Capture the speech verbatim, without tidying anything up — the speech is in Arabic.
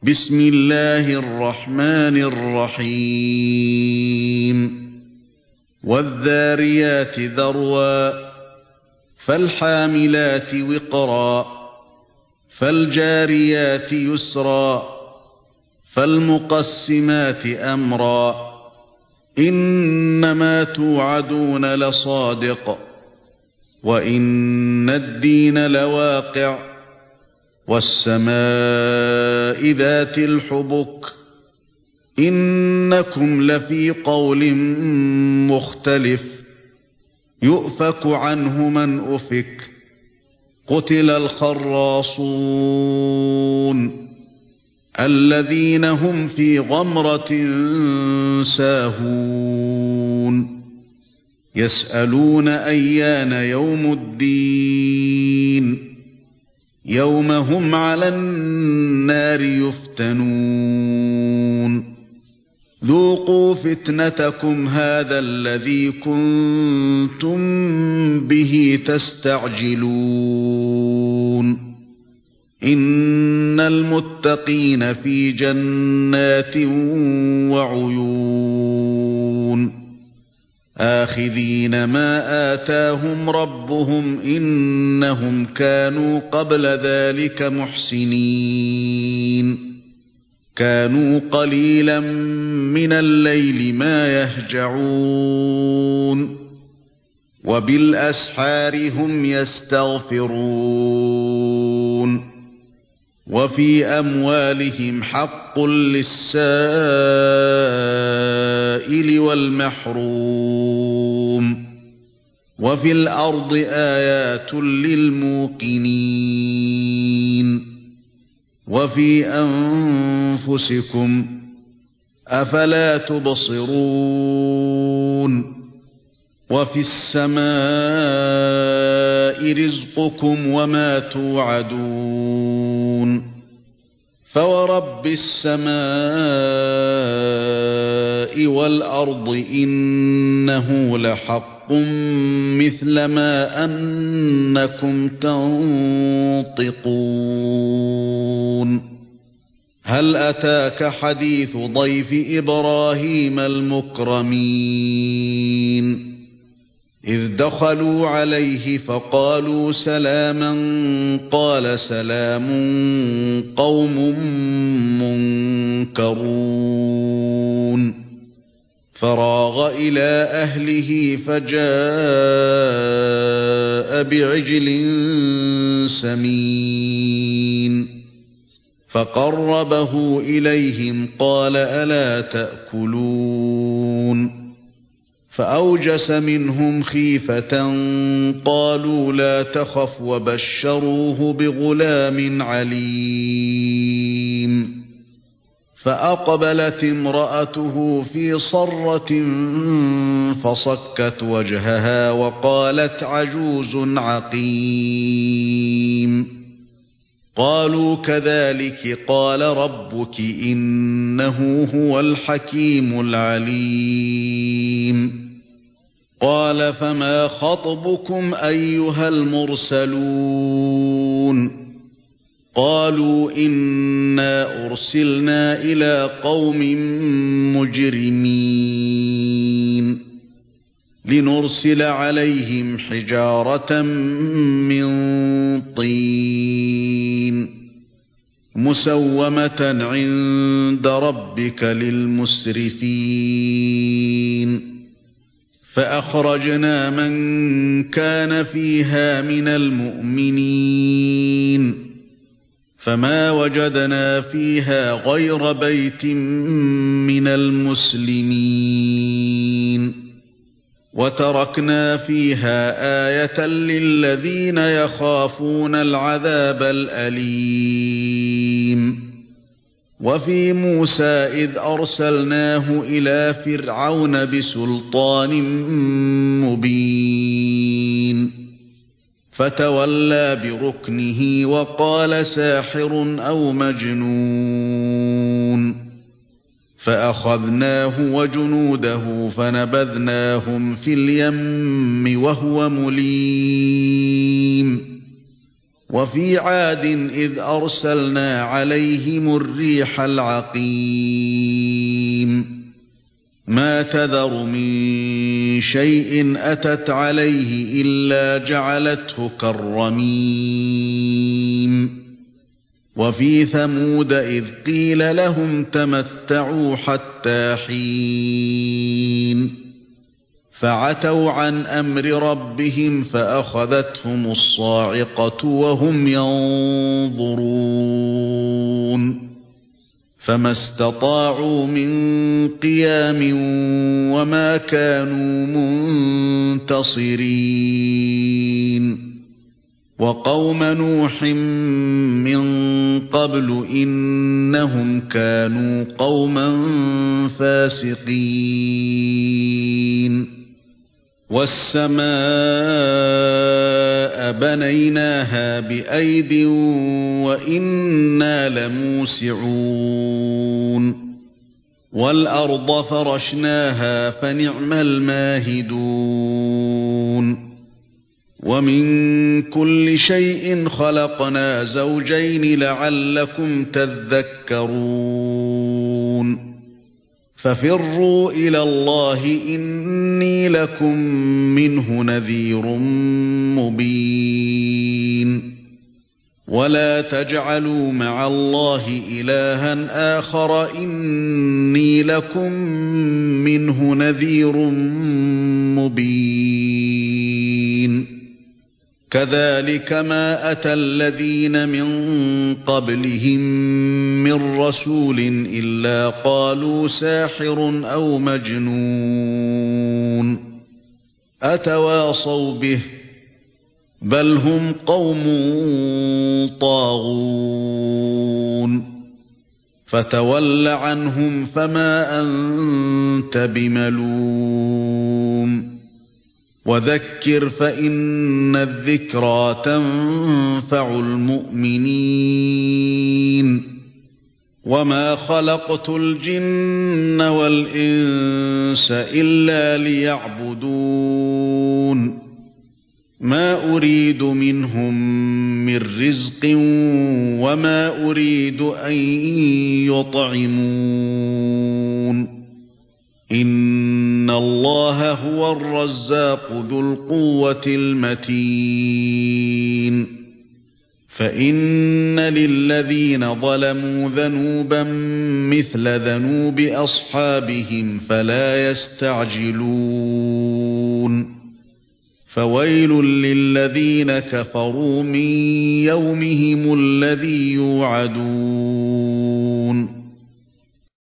بسم الله الرحمن الرحيم والذاريات ذروا فالحاملات وقرا فالجاريات يسرا فالمقسمات أمرا إنما توعدون لصادق وإن الدين لواقع والسماء ذات الحبك إنكم لفي قول مختلف يؤفك عنه من أفك قتل الخراصون الذين هم في غمرة ساهون يسألون أيان يوم الدين يوم هم على النار يفتنون ذوقوا فتنتكم هذا الذي كنتم به تستعجلون إن المتقين في جنات وعيون آخذين ما آتاهم ربهم إنهم كانوا قبل ذلك محسنين كانوا قليلا من الليل ما يهجعون وبالأسحار هم يستغفرون وفي أموالهم حق للسائل والمحروم وفي الأرض آيات للموقنين وفي أنفسكم أفلا تبصرون وفي السماء رزقكم وما توعدون فورب السماء والأرض إنه لحق مثل ما أنكم تنطقون هل أتاك حديث ضيف إبراهيم المكرمين إذ دخلوا عليه فقالوا سلاما قال سلام قوم منكرون فراغ إلى أهله فجاء بعجل سمين فقربه إليهم قال ألا تأكلون فأوجس منهم خيفة قالوا لا تخف وبشروه بغلام عليم فأقبلت امرأته في صرة فصكت وجهها وقالت عجوز عقيم قالوا كذلك قال ربك إنه هو الحكيم العليم قال فما خطبكم أيها المرسلون قالوا إنا أرسلنا إلى قوم مجرمين لنرسل عليهم حجارة من طين مسومة عند ربك للمسرفين فأخرجنا من كان فيها من المؤمنين فما وجدنا فيها غير بيت من المسلمين وتركنا فيها آية للذين يخافون العذاب الأليم وفي موسى إذ أرسلناه إلى فرعون بسلطان مبين فتولى بركنه وقال ساحر أو مجنون فأخذناه وجنوده فنبذناهم في اليم وهو مليم وفي عاد إذ أرسلنا عليهم الريح العقيم ما تذر من شيء أتت عليه إلا جعلته كالرميم وفي ثمود إذ قيل لهم تمتعوا حتى حين فعتوا عن أمر ربهم فأخذتهم الصاعقة وهم ينظرون فما استطاعوا من قيام وما كانوا منتصرين وقوم نوح من قبل إنهم كانوا قوما فاسقين والسماء بنيناها بأيد وإنا لموسعون والأرض فرشناها فنعم الماهدون ومن كل شيء خلقنا زوجين لعلكم تذكرون ففروا إلى الله إني لكم منه نذير مبين ولا تجعلوا مع الله إلها آخر إني لكم منه نذير مبين كذلك ما أتى الذين من قبلهم من رسول إلا قالوا ساحر أو مجنون أتواصوا به بل هم قوم طاغون فتول عنهم فما أنت بملوم وذكر فإن الذكرى تنفع المؤمنين وما خلقت الجن والإنس إلا ليعبدون ما أريد منهم من رزق وما أريد أن يطعمون إن الله هو الرزاق ذو القوة المتين فإن للذين ظلموا ذنوبا مثل ذنوب أصحابهم فلا يستعجلون فويل للذين كفروا من يومهم الذي يوعدون